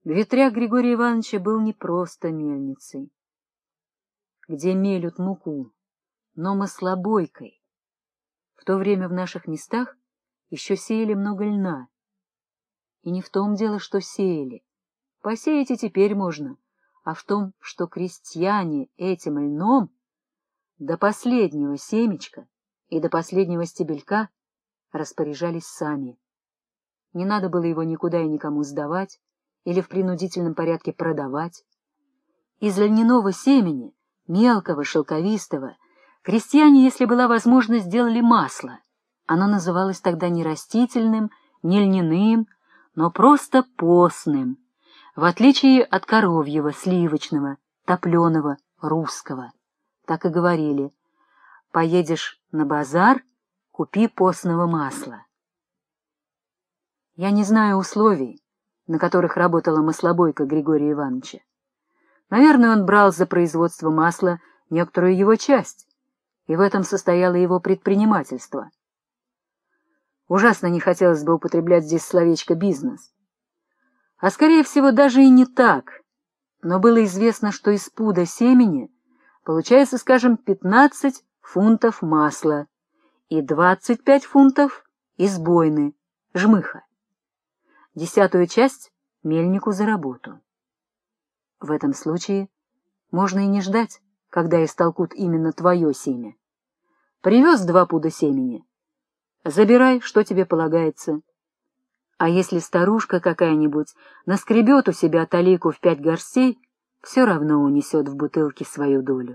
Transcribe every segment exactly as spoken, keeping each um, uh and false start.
Ветряк Григория Ивановича был не просто мельницей, где мелют муку, но маслобойкой. В то время в наших местах еще сеяли много льна. И не в том дело, что сеяли. Посеять и теперь можно, а в том, что крестьяне этим льном до последнего семечка и до последнего стебелька распоряжались сами. Не надо было его никуда и никому сдавать или в принудительном порядке продавать. Из льняного семени, мелкого, шелковистого, крестьяне, если была возможность, сделали масло. Оно называлось тогда не растительным, не льняным, но просто постным, в отличие от коровьего, сливочного, топленого, русского. Так и говорили: поедешь на базар, купи постного масла. Я не знаю условий, на которых работала маслобойка Григория Ивановича. Наверное, он брал за производство масла некоторую его часть, и в этом состояло его предпринимательство. Ужасно не хотелось бы употреблять здесь словечко «бизнес». А скорее всего даже и не так, но было известно, что из пуда семени получается, скажем, пятнадцать фунтов масла и двадцать пять фунтов из бойны, жмыха. Десятую часть — мельнику за работу. В этом случае можно и не ждать, когда истолкут именно твое семя. Привез два пуда семени — забирай, что тебе полагается. А если старушка какая-нибудь наскребет у себя талику в пять горстей, все равно унесет в бутылке свою долю.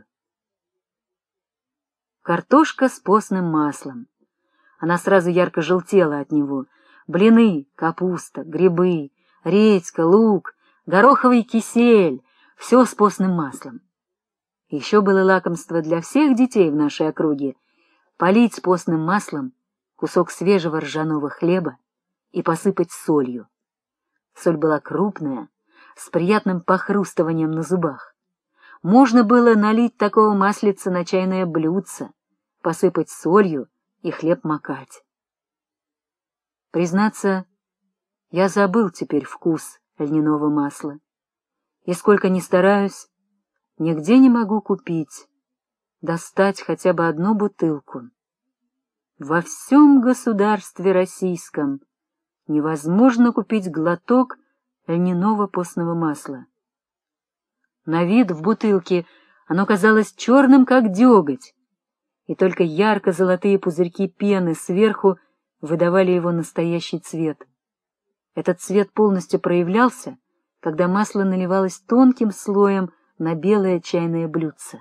Картошка с постным маслом. Она сразу ярко желтела от него. Блины, капуста, грибы, редька, лук, гороховый кисель — все с постным маслом. Еще было лакомство для всех детей в нашей округе — полить с постным маслом кусок свежего ржаного хлеба и посыпать солью. Соль была крупная, с приятным похрустыванием на зубах. Можно было налить такого маслица на чайное блюдце, посыпать солью и хлеб макать. Признаться, я забыл теперь вкус льняного масла, и сколько ни стараюсь, нигде не могу купить, достать хотя бы одну бутылку. Во всем государстве российском невозможно купить глоток льняного постного масла. На вид в бутылке оно казалось черным, как деготь, и только ярко-золотые пузырьки пены сверху выдавали его настоящий цвет. Этот цвет полностью проявлялся, когда масло наливалось тонким слоем на белое чайное блюдце.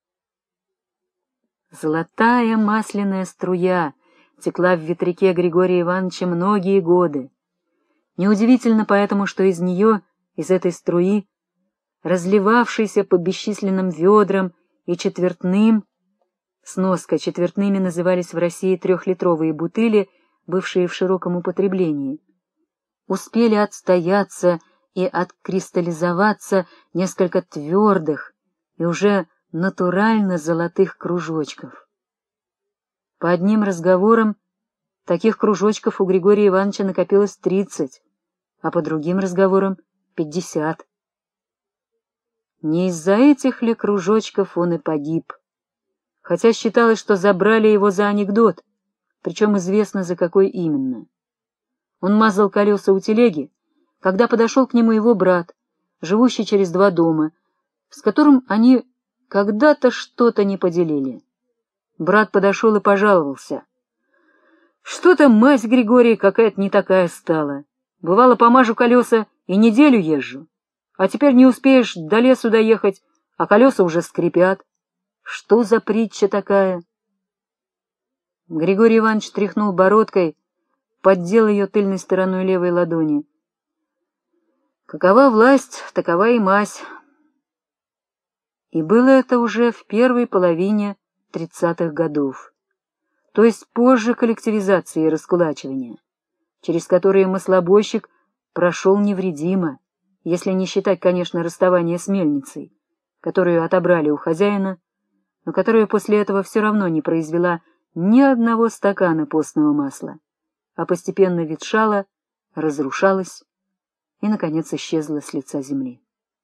Золотая масляная струя текла в ветряке Григория Ивановича многие годы. Неудивительно поэтому, что из нее, из этой струи, разливавшейся по бесчисленным ведрам и четвертным, сноска четвертными назывались в России трехлитровые бутыли, бывшие в широком употреблении, успели отстояться и откристаллизоваться несколько твердых и уже натурально золотых кружочков. По одним разговорам таких кружочков у Григория Ивановича накопилось тридцать, а по другим разговорам — пятьдесят. Не из-за этих ли кружочков он и погиб, хотя считалось, что забрали его за анекдот, причем известно, за какой именно. Он мазал колеса у телеги, когда подошел к нему его брат, живущий через два дома, с которым они когда-то что-то не поделили. Брат подошел и пожаловался. «Что-то мазь, Григорий, какая-то не такая стала. Бывало, помажу колеса и неделю езжу, а теперь не успеешь до лесу доехать, а колеса уже скрипят. Что за притча такая?» Григорий Иванович тряхнул бородкой, поддел ее тыльной стороной левой ладони. «Какова власть, такова и мазь». И было это уже в первой половине тридцатых годов, то есть позже коллективизации и раскулачивания, через которые маслобойщик прошел невредимо, если не считать, конечно, расставание с мельницей, которую отобрали у хозяина, но которая после этого все равно не произвела ни одного стакана постного масла, а постепенно ветшала, разрушалась и, наконец, исчезла с лица земли.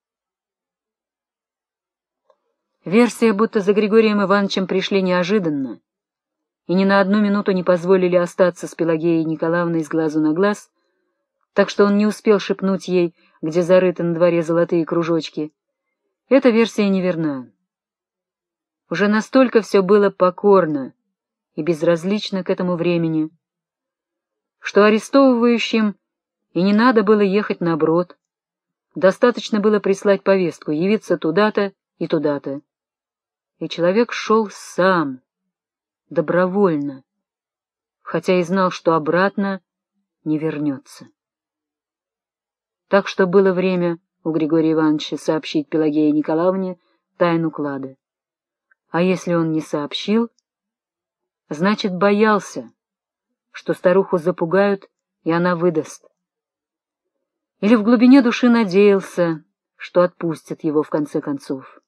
Версия, будто за Григорием Ивановичем пришли неожиданно и ни на одну минуту не позволили остаться с Пелагеей Николаевной с глазу на глаз, так что он не успел шепнуть ей, где зарыты на дворе золотые кружочки, эта версия неверна. Уже настолько все было покорно и безразлично к этому времени, что арестовывающим и не надо было ехать на брод, достаточно было прислать повестку, явиться туда-то и туда-то. И человек шел сам, добровольно, хотя и знал, что обратно не вернется. Так что было время у Григория Ивановича сообщить Пелагее Николаевне тайну клада. А если он не сообщил, значит, боялся, что старуху запугают, и она выдаст. Или в глубине души надеялся, что отпустят его в конце концов.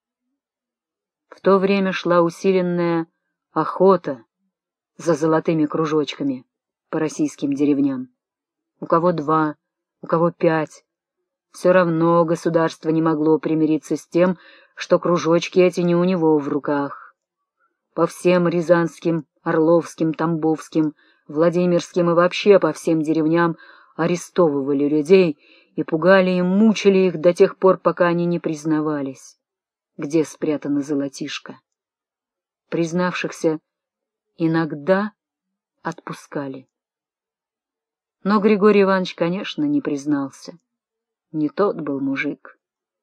В то время шла усиленная охота за золотыми кружочками по российским деревням. У кого два, у кого пять. Все равно государство не могло примириться с тем, что кружочки эти не у него в руках. По всем рязанским, орловским, тамбовским, владимирским и вообще по всем деревням арестовывали людей и пугали и мучили их до тех пор, пока они не признавались, где спрятано золотишко. Признавшихся иногда отпускали. Но Григорий Иванович, конечно, не признался. Не тот был мужик.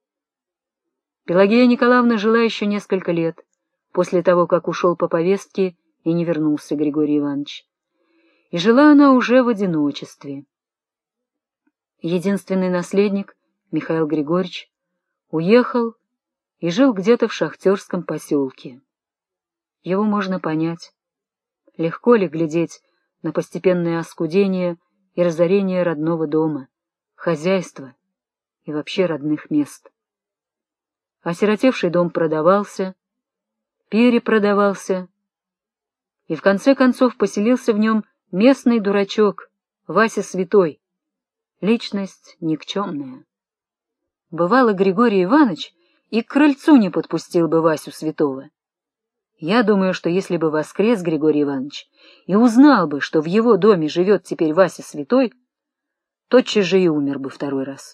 Пелагея Николаевна жила еще несколько лет, после того, как ушел по повестке и не вернулся Григорий Иванович. И жила она уже в одиночестве. Единственный наследник, Михаил Григорьевич, уехал и жил где-то в шахтерском поселке. Его можно понять. Легко ли глядеть на постепенное оскудение и разорение родного дома, хозяйства и вообще родных мест. Осиротевший дом продавался, перепродавался, и в конце концов поселился в нем местный дурачок Вася Святой, личность никчемная. Бывало, Григорий Иванович и к крыльцу не подпустил бы Васю Святого. Я думаю, что если бы воскрес Григорий Иванович и узнал бы, что в его доме живет теперь Вася Святой, тотчас же и умер бы второй раз.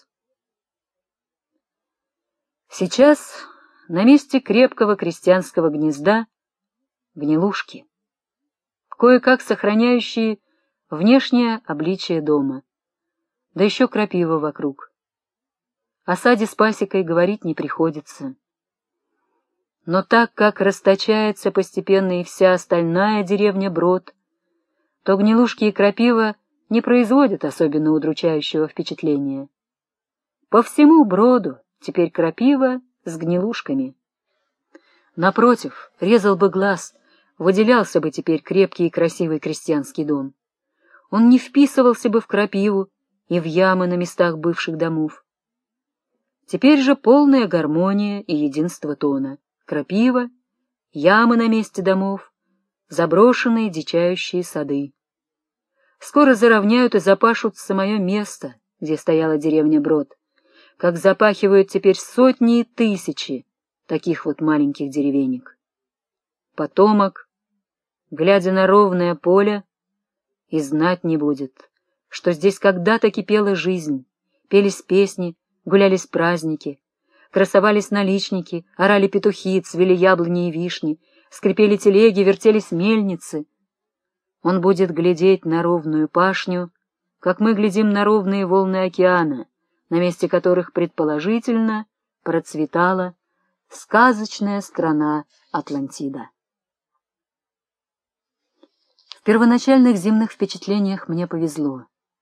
Сейчас на месте крепкого крестьянского гнезда гнилушки, кое-как сохраняющие внешнее обличие дома, да еще крапива вокруг. О саде с пасекой говорить не приходится. Но так как расточается постепенно и вся остальная деревня Брод, то гнилушки и крапива не производят особенно удручающего впечатления. По всему Броду теперь крапива с гнилушками. Напротив, резал бы глаз, выделялся бы теперь крепкий и красивый крестьянский дом. Он не вписывался бы в крапиву и в ямы на местах бывших домов. Теперь же полная гармония и единство тона. Крапива, ямы на месте домов, заброшенные дичающие сады. Скоро заровняют и запашут самое место, где стояла деревня Брод, как запахивают теперь сотни и тысячи таких вот маленьких деревенек. Потомок, глядя на ровное поле, и знать не будет, что здесь когда-то кипела жизнь, пелись песни, гулялись праздники, красовались наличники, орали петухи, цвели яблони и вишни, скрипели телеги, вертелись мельницы. Он будет глядеть на ровную пашню, как мы глядим на ровные волны океана, на месте которых, предположительно, процветала сказочная страна Атлантида. В первоначальных зимних впечатлениях мне повезло.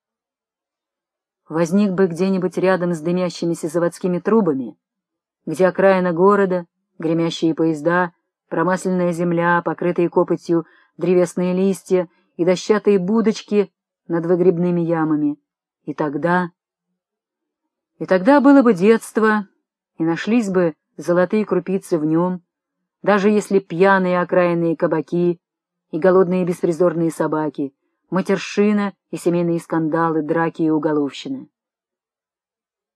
Возник бы где-нибудь рядом с дымящимися заводскими трубами, где окраина города, гремящие поезда, промасленная земля, покрытые копотью древесные листья и дощатые будочки над выгребными ямами. И тогда... И тогда было бы детство, и нашлись бы золотые крупицы в нем, даже если пьяные окраинные кабаки и голодные беспризорные собаки, матершина и семейные скандалы, драки и уголовщина.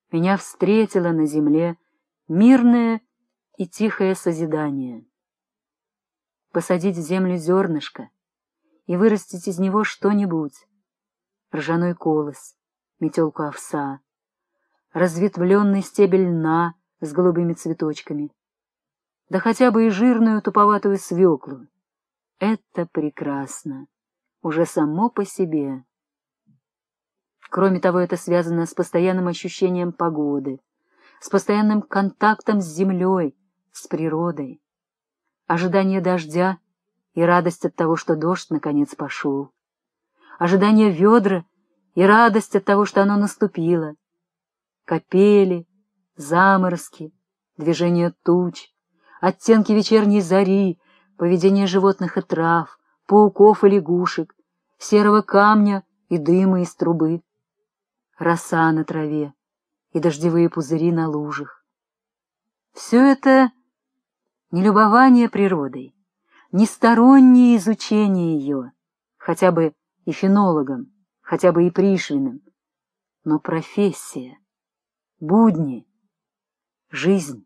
меня встретило на земле мирное и тихое созидание. Посадить в землю зернышко и вырастить из него что-нибудь, ржаной колос, метелку овса, разветвленный стебель льна с голубыми цветочками, да хотя бы и жирную туповатую свеклу. Это прекрасно, уже само по себе. Кроме того, это связано с постоянным ощущением погоды, с постоянным контактом с землей, с природой. Ожидание дождя и радость от того, что дождь наконец пошел. Ожидание ведра и радость от того, что оно наступило. Капели, заморозки, движение туч, оттенки вечерней зари, поведение животных и трав, пауков и лягушек, серого камня и дыма из трубы, роса на траве и дождевые пузыри на лужах. Все это не любование природой, не стороннее изучение ее, хотя бы и фенологом, хотя бы и Пришвиным, но профессия, будни, жизнь.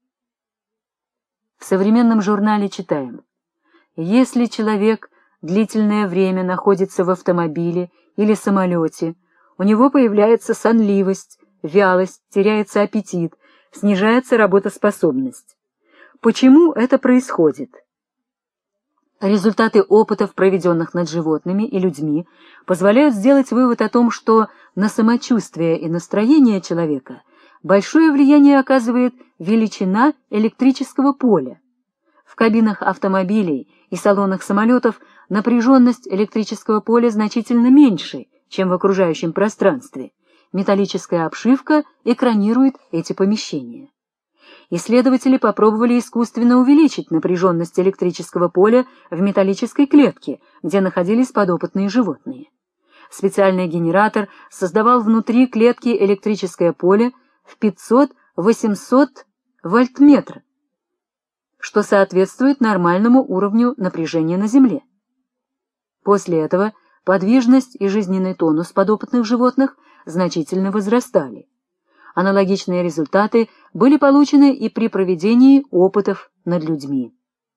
В современном журнале читаем: если человек длительное время находится в автомобиле или самолете, у него появляется сонливость, вялость, теряется аппетит, снижается работоспособность. Почему это происходит? Результаты опытов, проведенных над животными и людьми, позволяют сделать вывод о том, что на самочувствие и настроение человека большое влияние оказывает величина электрического поля. В кабинах автомобилей и салонах самолетов напряженность электрического поля значительно меньше, чем в окружающем пространстве. Металлическая обшивка экранирует эти помещения. Исследователи попробовали искусственно увеличить напряженность электрического поля в металлической клетке, где находились подопытные животные. Специальный генератор создавал внутри клетки электрическое поле в пятьсот-восемьсот вольтметров, что соответствует нормальному уровню напряжения на Земле. После этого подвижность и жизненный тонус подопытных животных значительно возрастали. Аналогичные результаты были получены и при проведении опытов над людьми.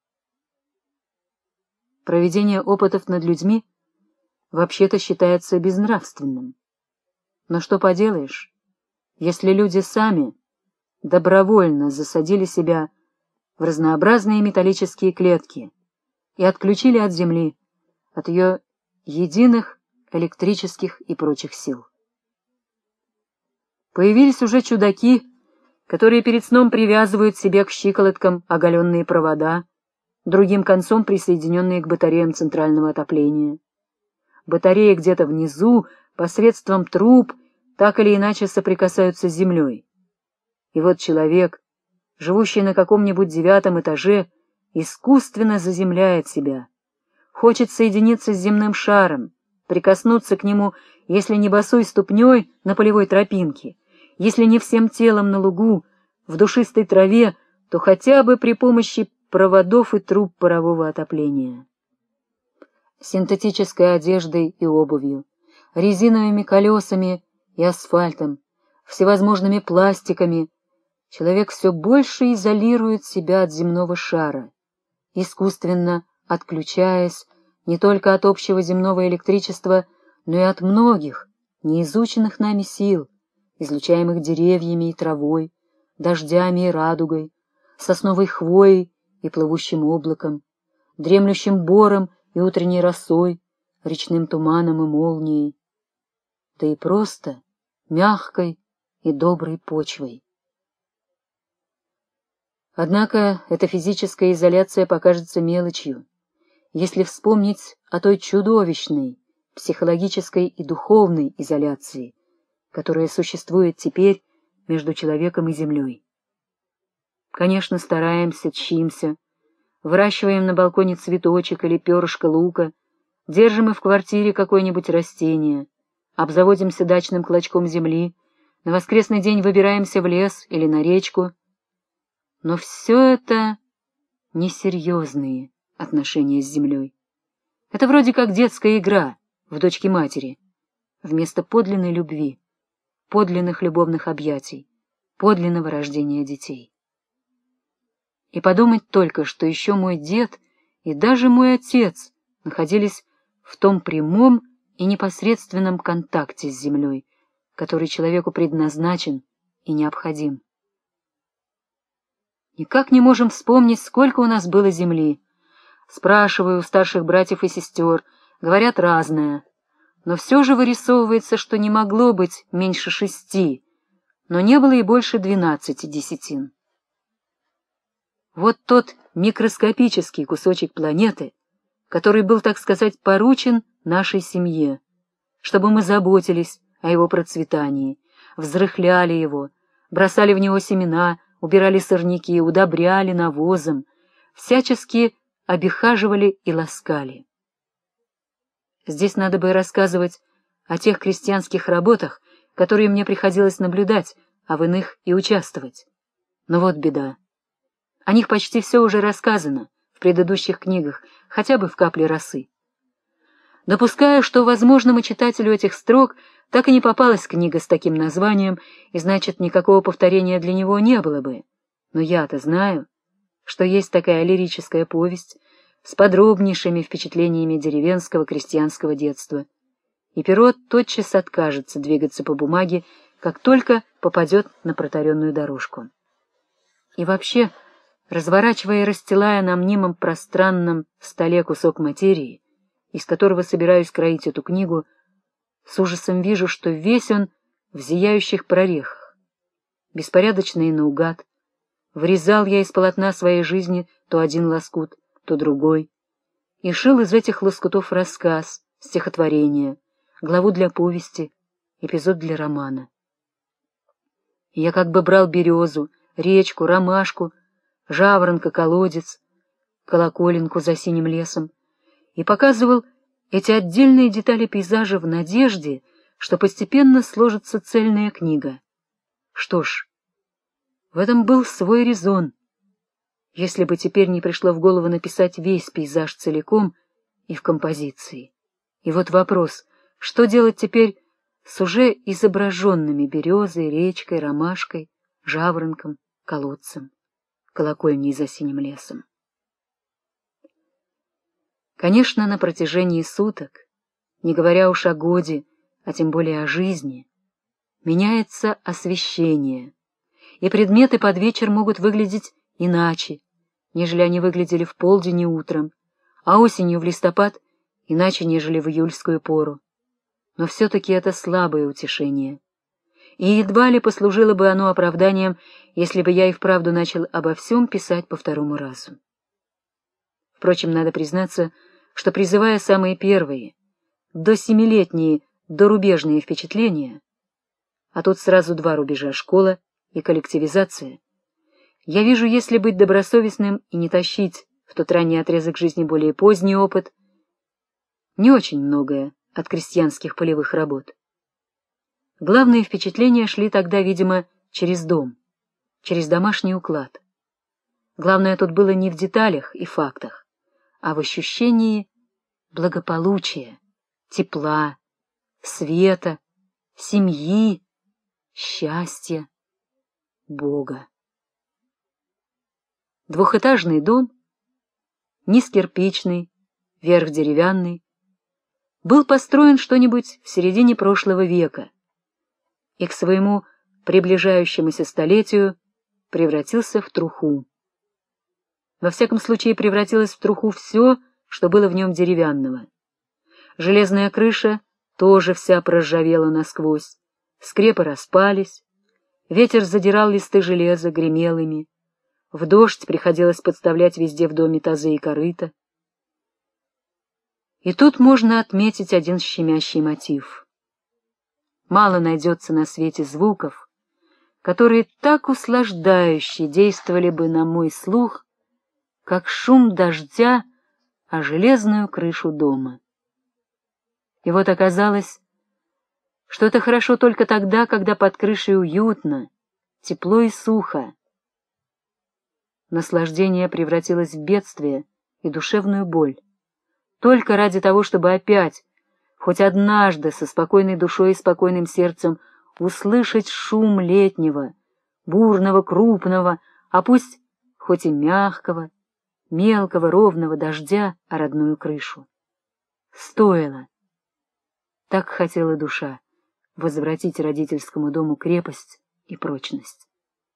Проведение опытов над людьми вообще-то считается безнравственным. Но что поделаешь, если люди сами добровольно засадили себя в разнообразные металлические клетки и отключили от Земли, от ее единых электрических и прочих сил. Появились уже чудаки, которые перед сном привязывают себе к щиколоткам оголенные провода, другим концом присоединенные к батареям центрального отопления. Батареи где-то внизу, посредством труб, так или иначе соприкасаются с землей. И вот человек, живущий на каком-нибудь девятом этаже, искусственно заземляет себя, хочет соединиться с земным шаром, прикоснуться к нему, если не босой ступней на полевой тропинке, если не всем телом на лугу, в душистой траве, то хотя бы при помощи проводов и труб парового отопления. Синтетической одеждой и обувью, резиновыми колесами и асфальтом, всевозможными пластиками человек все больше изолирует себя от земного шара, искусственно отключаясь не только от общего земного электричества, но и от многих неизученных нами сил, излучаемых деревьями и травой, дождями и радугой, сосновой хвоей и плывущим облаком, дремлющим бором и утренней росой, речным туманом и молнией, да и просто мягкой и доброй почвой. Однако эта физическая изоляция покажется мелочью, если вспомнить о той чудовищной психологической и духовной изоляции, которая существует теперь между человеком и землей. Конечно, стараемся, тщимся, выращиваем на балконе цветочек или перышко лука, держим и в квартире какое-нибудь растение, обзаводимся дачным клочком земли, на воскресный день выбираемся в лес или на речку. Но все это несерьезные отношения с землей. Это вроде как детская игра в дочки-матери, вместо подлинной любви, подлинных любовных объятий, подлинного рождения детей. И подумать только, что еще мой дед и даже мой отец находились в том прямом и непосредственном контакте с землей, который человеку предназначен и необходим. Никак не можем вспомнить, сколько у нас было земли. Спрашиваю у старших братьев и сестер, говорят разное, но все же вырисовывается, что не могло быть меньше шести, но не было и больше двенадцати десятин. Вот тот микроскопический кусочек планеты, который был, так сказать, поручен нашей семье, чтобы мы заботились о его процветании, взрыхляли его, бросали в него семена, убирали сорняки, удобряли навозом, всячески обихаживали и ласкали. Здесь надо бы рассказывать о тех крестьянских работах, которые мне приходилось наблюдать, а в иных и участвовать. Но вот беда. О них почти все уже рассказано в предыдущих книгах, хотя бы в «Капле росы». Допускаю, что возможному читателю этих строк так и не попалась книга с таким названием, и значит, никакого повторения для него не было бы. Но я-то знаю, что есть такая лирическая повесть с подробнейшими впечатлениями деревенского крестьянского детства, и перо тотчас откажется двигаться по бумаге, как только попадет на протаренную дорожку. И вообще, разворачивая и расстилая на мнимом пространном столе кусок материи, из которого собираюсь кроить эту книгу, с ужасом вижу, что весь он в зияющих прорехах. Беспорядочно и наугад вырезал я из полотна своей жизни то один лоскут, то другой, и шил из этих лоскутов рассказ, стихотворение, главу для повести, эпизод для романа. Я как бы брал березу, речку, ромашку, жаворонка, колодец, колоколенку за синим лесом и показывал эти отдельные детали пейзажа в надежде, что постепенно сложится цельная книга. Что ж, в этом был свой резон, если бы теперь не пришло в голову написать весь пейзаж целиком и в композиции. И вот вопрос, что делать теперь с уже изображенными березой, речкой, ромашкой, жаворонком, колодцем, колокольней за синим лесом? Конечно, на протяжении суток, не говоря уж о годе, а тем более о жизни, меняется освещение, и предметы под вечер могут выглядеть иначе, нежели они выглядели в полдень и утром, а осенью в листопад иначе, нежели в июльскую пору. Но все-таки это слабое утешение. И едва ли послужило бы оно оправданием, если бы я и вправду начал обо всем писать по второму разу. Впрочем, надо признаться, что, призывая самые первые, до семилетние, дорубежные впечатления, а тут сразу два рубежа — школа и коллективизация, я вижу, если быть добросовестным и не тащить в тот ранний отрезок жизни более поздний опыт, не очень многое от крестьянских полевых работ. Главные впечатления шли тогда, видимо, через дом, через домашний уклад. Главное тут было не в деталях и фактах, а в ощущении благополучия, тепла, света, семьи, счастья, Бога. Двухэтажный дом, низ кирпичный, верх деревянный, был построен что-нибудь в середине прошлого века и к своему приближающемуся столетию превратился в труху. Во всяком случае, превратилось в труху все, что было в нем деревянного. Железная крыша тоже вся проржавела насквозь, скрепы распались, ветер задирал листы железа, гремел ими, в дождь приходилось подставлять везде в доме тазы и корыта. И тут можно отметить один щемящий мотив. Мало найдется на свете звуков, которые так услаждающе действовали бы на мой слух, как шум дождя о железную крышу дома. И вот оказалось, что это хорошо только тогда, когда под крышей уютно, тепло и сухо. Наслаждение превратилось в бедствие и душевную боль, только ради того, чтобы опять, хоть однажды, со спокойной душой и спокойным сердцем услышать шум летнего, бурного, крупного, а пусть хоть и мягкого, мелкого, ровного дождя о родную крышу. Стоило. Так хотела душа возвратить родительскому дому крепость и прочность.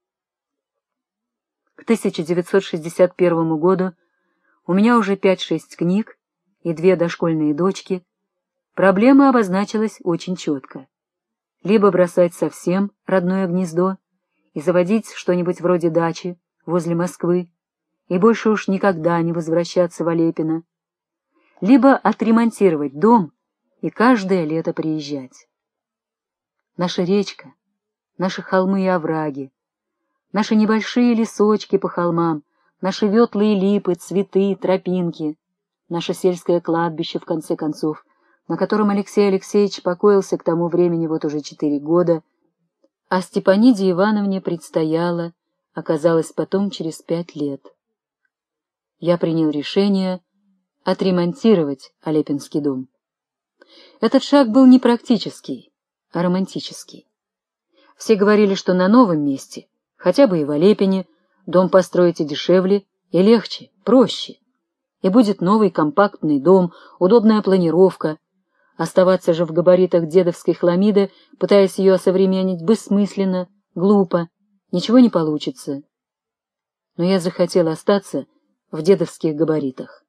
К тысяча девятьсот шестьдесят первому году у меня уже пять-шесть книг и две дошкольные дочки. Проблема обозначилась очень четко. Либо бросать совсем родное гнездо и заводить что-нибудь вроде дачи возле Москвы и больше уж никогда не возвращаться в Алепино, либо отремонтировать дом и каждое лето приезжать. Наша речка, наши холмы и овраги, наши небольшие лесочки по холмам, наши ветлые липы, цветы, тропинки, наше сельское кладбище, в конце концов, на котором Алексей Алексеевич покоился к тому времени вот уже четыре года, а Степаниде Ивановне предстояло, оказалось потом через пять лет. Я принял решение отремонтировать Алепинский дом. Этот шаг был не практический, а романтический. Все говорили, что на новом месте, хотя бы и в Алепине, дом построить и дешевле, и легче, проще. И будет новый компактный дом, удобная планировка. Оставаться же в габаритах дедовской хламиды, пытаясь ее осовременить, бессмысленно, глупо, ничего не получится. Но я захотел остаться в дедовских габаритах.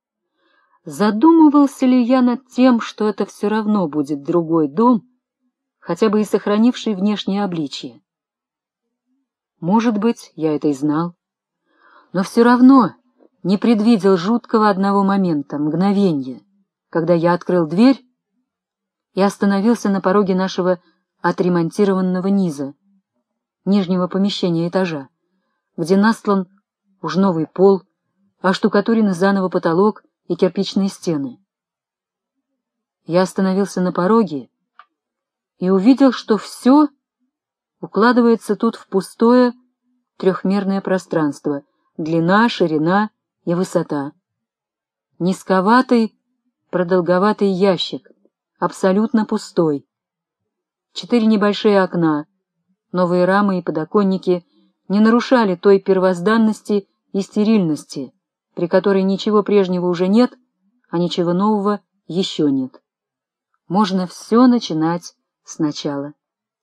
Задумывался ли я над тем, что это все равно будет другой дом, хотя бы и сохранивший внешнее обличие? Может быть, я это и знал, но все равно не предвидел жуткого одного момента, мгновенья, когда я открыл дверь и остановился на пороге нашего отремонтированного низа, нижнего помещения этажа, где настлан уж новый пол, оштукатурен заново потолок и кирпичные стены. Я остановился на пороге и увидел, что все укладывается тут в пустое трехмерное пространство, длина, ширина и высота. Низковатый, продолговатый ящик, абсолютно пустой. Четыре небольшие окна, новые рамы и подоконники не нарушали той первозданности и стерильности, при которой ничего прежнего уже нет, а ничего нового еще нет. Можно все начинать сначала.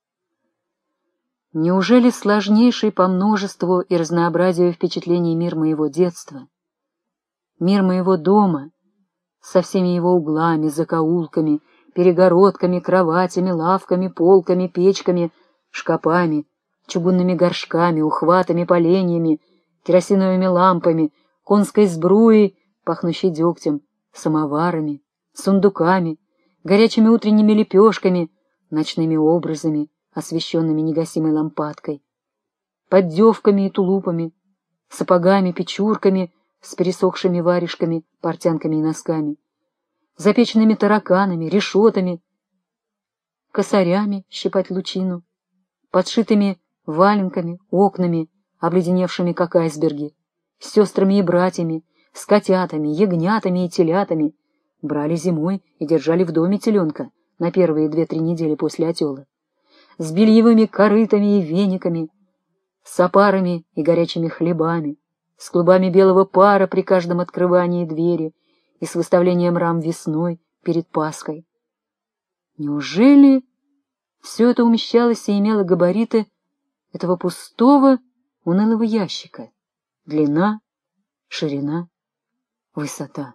Неужели сложнейший по множеству и разнообразию впечатлений мир моего детства, мир моего дома, со всеми его углами, закоулками, перегородками, кроватями, лавками, полками, печками, шкапами, чугунными горшками, ухватами, поленьями, керосиновыми лампами, конской сбруей, пахнущей дегтем, самоварами, сундуками, горячими утренними лепешками, ночными образами, освещенными негасимой лампадкой, поддевками и тулупами, сапогами, печурками с пересохшими варежками, портянками и носками, запеченными тараканами, решетами, косарями щипать лучину, подшитыми валенками, окнами, обледеневшими, как айсберги, с сестрами и братьями, с котятами, ягнятами и телятами, брали зимой и держали в доме теленка на первые две-три недели после отела, с бельевыми корытами и вениками, с опарами и горячими хлебами, с клубами белого пара при каждом открывании двери и с выставлением рам весной перед Пасхой. Неужели все это умещалось и имело габариты этого пустого, унылого ящика? Длина, ширина, высота.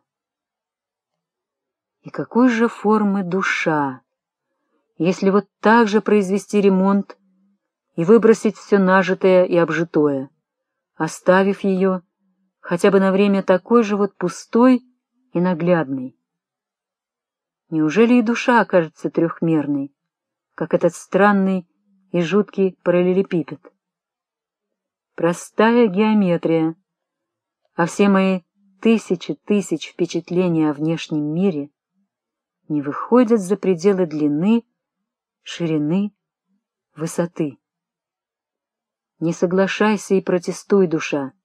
И какой же формы душа, если вот так же произвести ремонт и выбросить все нажитое и обжитое, оставив ее хотя бы на время такой же вот пустой и наглядной? Неужели и душа окажется трехмерной, как этот странный и жуткий параллелепипед? Простая геометрия, а все мои тысячи тысяч впечатлений о внешнем мире не выходят за пределы длины, ширины, высоты. Не соглашайся и протестуй, душа,